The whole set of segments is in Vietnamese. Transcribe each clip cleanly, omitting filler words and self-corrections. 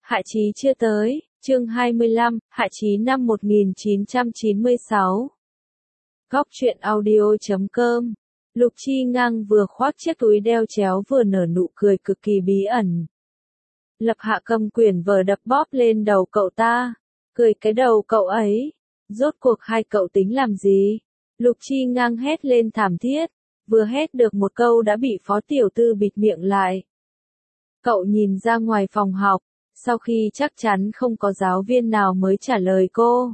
Hạ Chí chưa tới, chương 25, Hạ Chí năm 1996. Góc truyện audio.com. Lục Chi Ngang vừa khoác chiếc túi đeo chéo vừa nở nụ cười cực kỳ bí ẩn. Lập Hạ cầm quyển vở đập bóp lên đầu cậu ta. Cười cái đầu cậu ấy. Rốt cuộc hai cậu tính làm gì? Lục Chi Ngang hét lên thảm thiết. Vừa hét được một câu đã bị phó tiểu tư bịt miệng lại. Cậu nhìn ra ngoài phòng học. Sau khi chắc chắn không có giáo viên nào mới trả lời cô.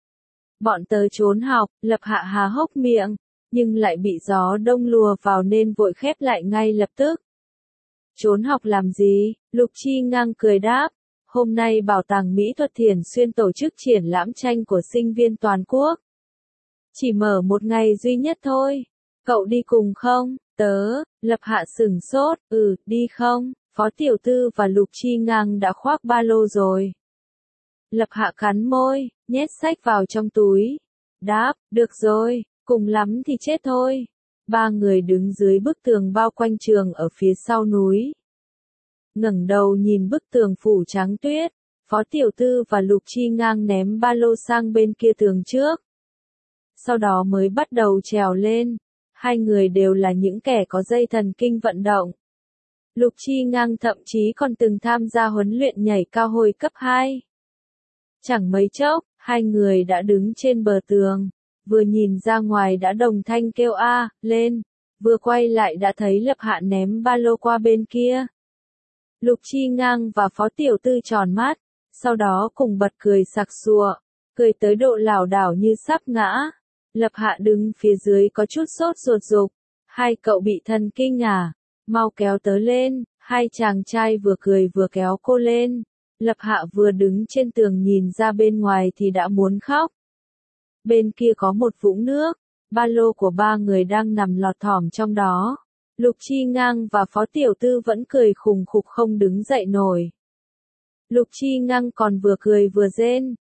Bọn tớ trốn học, Lập Hạ há hốc miệng, nhưng lại bị gió đông lùa vào nên vội khép lại ngay lập tức. Trốn học làm gì? Lục Chi Ngang cười đáp. Hôm nay Bảo tàng Mỹ thuật Thiển Xuyên tổ chức triển lãm tranh của sinh viên toàn quốc. Chỉ mở một ngày duy nhất thôi. Cậu đi cùng không? Lập Hạ sửng sốt, đi không? Phó tiểu tư và Lục Chi Ngang đã khoác ba lô rồi. Lập Hạ cắn môi, nhét sách vào trong túi. Đáp, được rồi, cùng lắm thì chết thôi. Ba người đứng dưới bức tường bao quanh trường ở phía sau núi. Ngẩng đầu nhìn bức tường phủ trắng tuyết, Phó tiểu tư và Lục Chi Ngang ném ba lô sang bên kia tường trước. Sau đó mới bắt đầu trèo lên. Hai người đều là những kẻ có dây thần kinh vận động. Lục Chi Ngang thậm chí còn từng tham gia huấn luyện nhảy cao hồi cấp 2. Chẳng mấy chốc, hai người đã đứng trên bờ tường, vừa nhìn ra ngoài đã đồng thanh kêu a lên, vừa quay lại đã thấy Lập Hạ ném ba lô qua bên kia. Lục Chi Ngang và Phó tiểu tư tròn mắt, sau đó cùng bật cười sặc sụa, cười tới độ lảo đảo như sắp ngã. Lập Hạ đứng phía dưới có chút sốt ruột rục, hai cậu bị thần kinh à? Mau kéo tớ lên, hai chàng trai vừa cười vừa kéo cô lên. Lập Hạ vừa đứng trên tường nhìn ra bên ngoài thì đã muốn khóc. Bên kia có một vũng nước, ba lô của ba người đang nằm lọt thỏm trong đó. Lục Chi Ngang và Phó tiểu tư vẫn cười khùng khục không đứng dậy nổi. Lục Chi Ngang còn vừa cười vừa rên.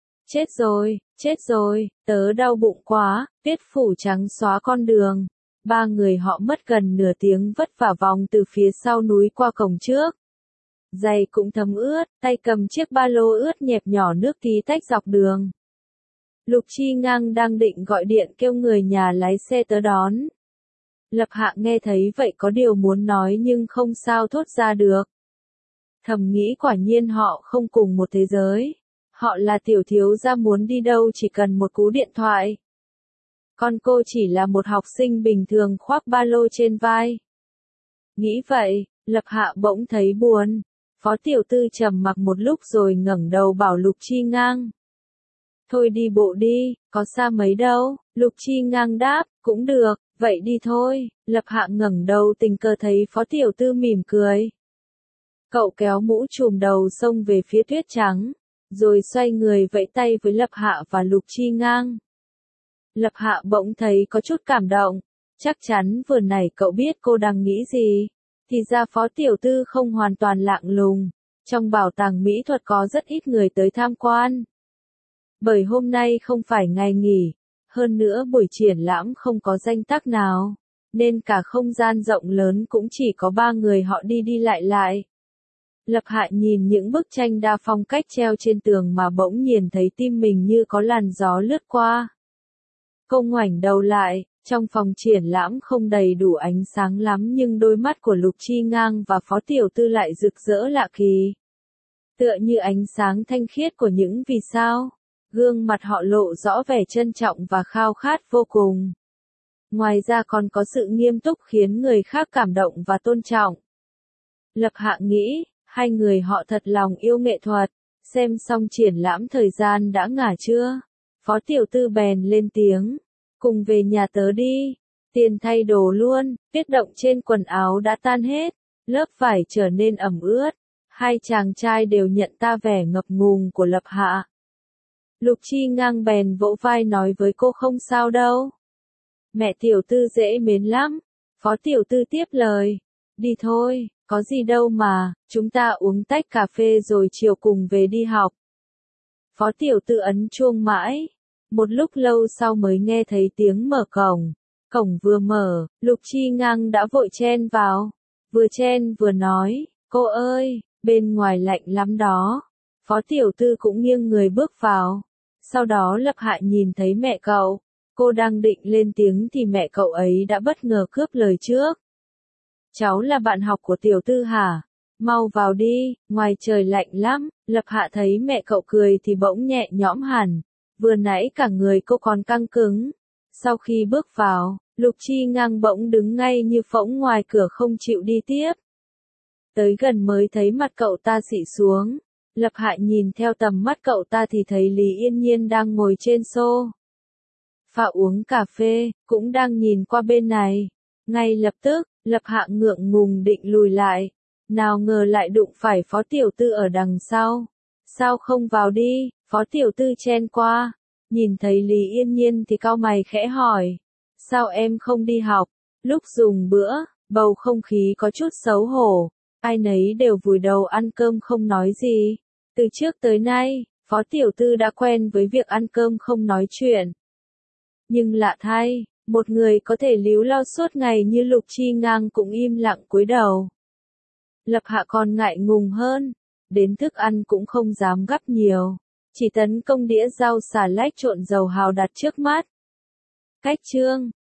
Chết rồi, tớ đau bụng quá, tuyết phủ trắng xóa con đường. Ba người họ mất gần nửa tiếng vất vả vòng từ phía sau núi qua cổng trước. Giày cũng thấm ướt, tay cầm chiếc ba lô ướt nhẹp nhỏ nước tí tách dọc đường. Lục Chi Ngang đang định gọi điện kêu người nhà lái xe tới đón. Lập Hạ nghe thấy vậy có điều muốn nói nhưng không sao thốt ra được. Thầm nghĩ quả nhiên họ không cùng một thế giới. Họ là tiểu thiếu gia muốn đi đâu chỉ cần một cú điện thoại. Còn cô chỉ là một học sinh bình thường khoác ba lô trên vai. Nghĩ vậy, Lập Hạ bỗng thấy buồn. Phó tiểu tư trầm mặc một lúc rồi ngẩng đầu bảo Lục Chi Ngang. Thôi đi bộ đi, có xa mấy đâu. Lục Chi Ngang đáp, cũng được, vậy đi thôi. Lập Hạ ngẩng đầu tình cờ thấy Phó tiểu tư mỉm cười. Cậu kéo mũ trùm đầu xông về phía tuyết trắng, rồi xoay người vẫy tay với Lập Hạ và Lục Chi Ngang. Lập Hạ bỗng thấy có chút cảm động, chắc chắn vừa nãy cậu biết cô đang nghĩ gì, thì ra Phó tiểu tư không hoàn toàn lạng lùng, trong bảo tàng mỹ thuật có rất ít người tới tham quan. Bởi hôm nay không phải ngày nghỉ, hơn nữa buổi triển lãm không có danh tác nào, nên cả không gian rộng lớn cũng chỉ có ba người họ đi đi lại lại. Lập Hạ nhìn những bức tranh đa phong cách treo trên tường mà bỗng nhiên thấy tim mình như có làn gió lướt qua. Cô ngoảnh đầu lại, trong phòng triển lãm không đầy đủ ánh sáng lắm nhưng đôi mắt của Lục Chi Ngang và Phó tiểu tư lại rực rỡ lạ kỳ. Tựa như ánh sáng thanh khiết của những vì sao, gương mặt họ lộ rõ vẻ trân trọng và khao khát vô cùng. Ngoài ra còn có sự nghiêm túc khiến người khác cảm động và tôn trọng. Lập Hạ nghĩ, hai người họ thật lòng yêu nghệ thuật. Xem xong triển lãm thời gian đã ngả trưa. Phó tiểu tư bèn lên tiếng. Cùng về nhà tớ đi. Tiền thay đồ luôn. Tuyết động trên quần áo đã tan hết. Lớp vải trở nên ẩm ướt. Hai chàng trai đều nhận ra vẻ ngập ngùng của Lập Hạ. Lục Chi Ngang bèn vỗ vai nói với cô không sao đâu. Mẹ tiểu tư dễ mến lắm. Phó tiểu tư tiếp lời. Đi thôi. Có gì đâu mà, chúng ta uống tách cà phê rồi chiều cùng về đi học. Phó tiểu tư ấn chuông mãi. Một lúc lâu sau mới nghe thấy tiếng mở cổng. Cổng vừa mở, Lục Chi Ngang đã vội chen vào. Vừa chen vừa nói, cô ơi, bên ngoài lạnh lắm đó. Phó tiểu thư cũng nghiêng người bước vào. Sau đó Lập Hạ nhìn thấy mẹ cậu. Cô đang định lên tiếng thì mẹ cậu ấy đã bất ngờ cướp lời trước. Cháu là bạn học của tiểu thư hả? Mau vào đi, ngoài trời lạnh lắm. Lập Hạ thấy mẹ cậu cười thì bỗng nhẹ nhõm hẳn. Vừa nãy cả người cô còn căng cứng. Sau khi bước vào, Lục Chi Ngang bỗng đứng ngay như phỗng ngoài cửa không chịu đi tiếp. Tới gần mới thấy mặt cậu ta xị xuống. Lập Hạ nhìn theo tầm mắt cậu ta thì thấy Lý Yên Nhiên đang ngồi trên sofa uống cà phê, cũng đang nhìn qua bên này. Ngay lập tức, Lập Hạ ngượng ngùng định lùi lại. Nào ngờ lại đụng phải Phó tiểu thư ở đằng sau. Sao không vào đi? Phó tiểu thư chen qua. Nhìn thấy Lý Yên Nhiên thì cau mày khẽ hỏi. Sao em không đi học? Lúc dùng bữa, bầu không khí có chút xấu hổ. Ai nấy đều vùi đầu ăn cơm không nói gì. Từ trước tới nay, Phó tiểu thư đã quen với việc ăn cơm không nói chuyện. Nhưng lạ thay, một người có thể líu lo suốt ngày như Lục Chi Ngang cũng im lặng cúi đầu. Lập Hạ còn ngại ngùng hơn, đến thức ăn cũng không dám gắp nhiều, chỉ tấn công đĩa rau xà lách trộn dầu hào đặt trước mắt. Cách chương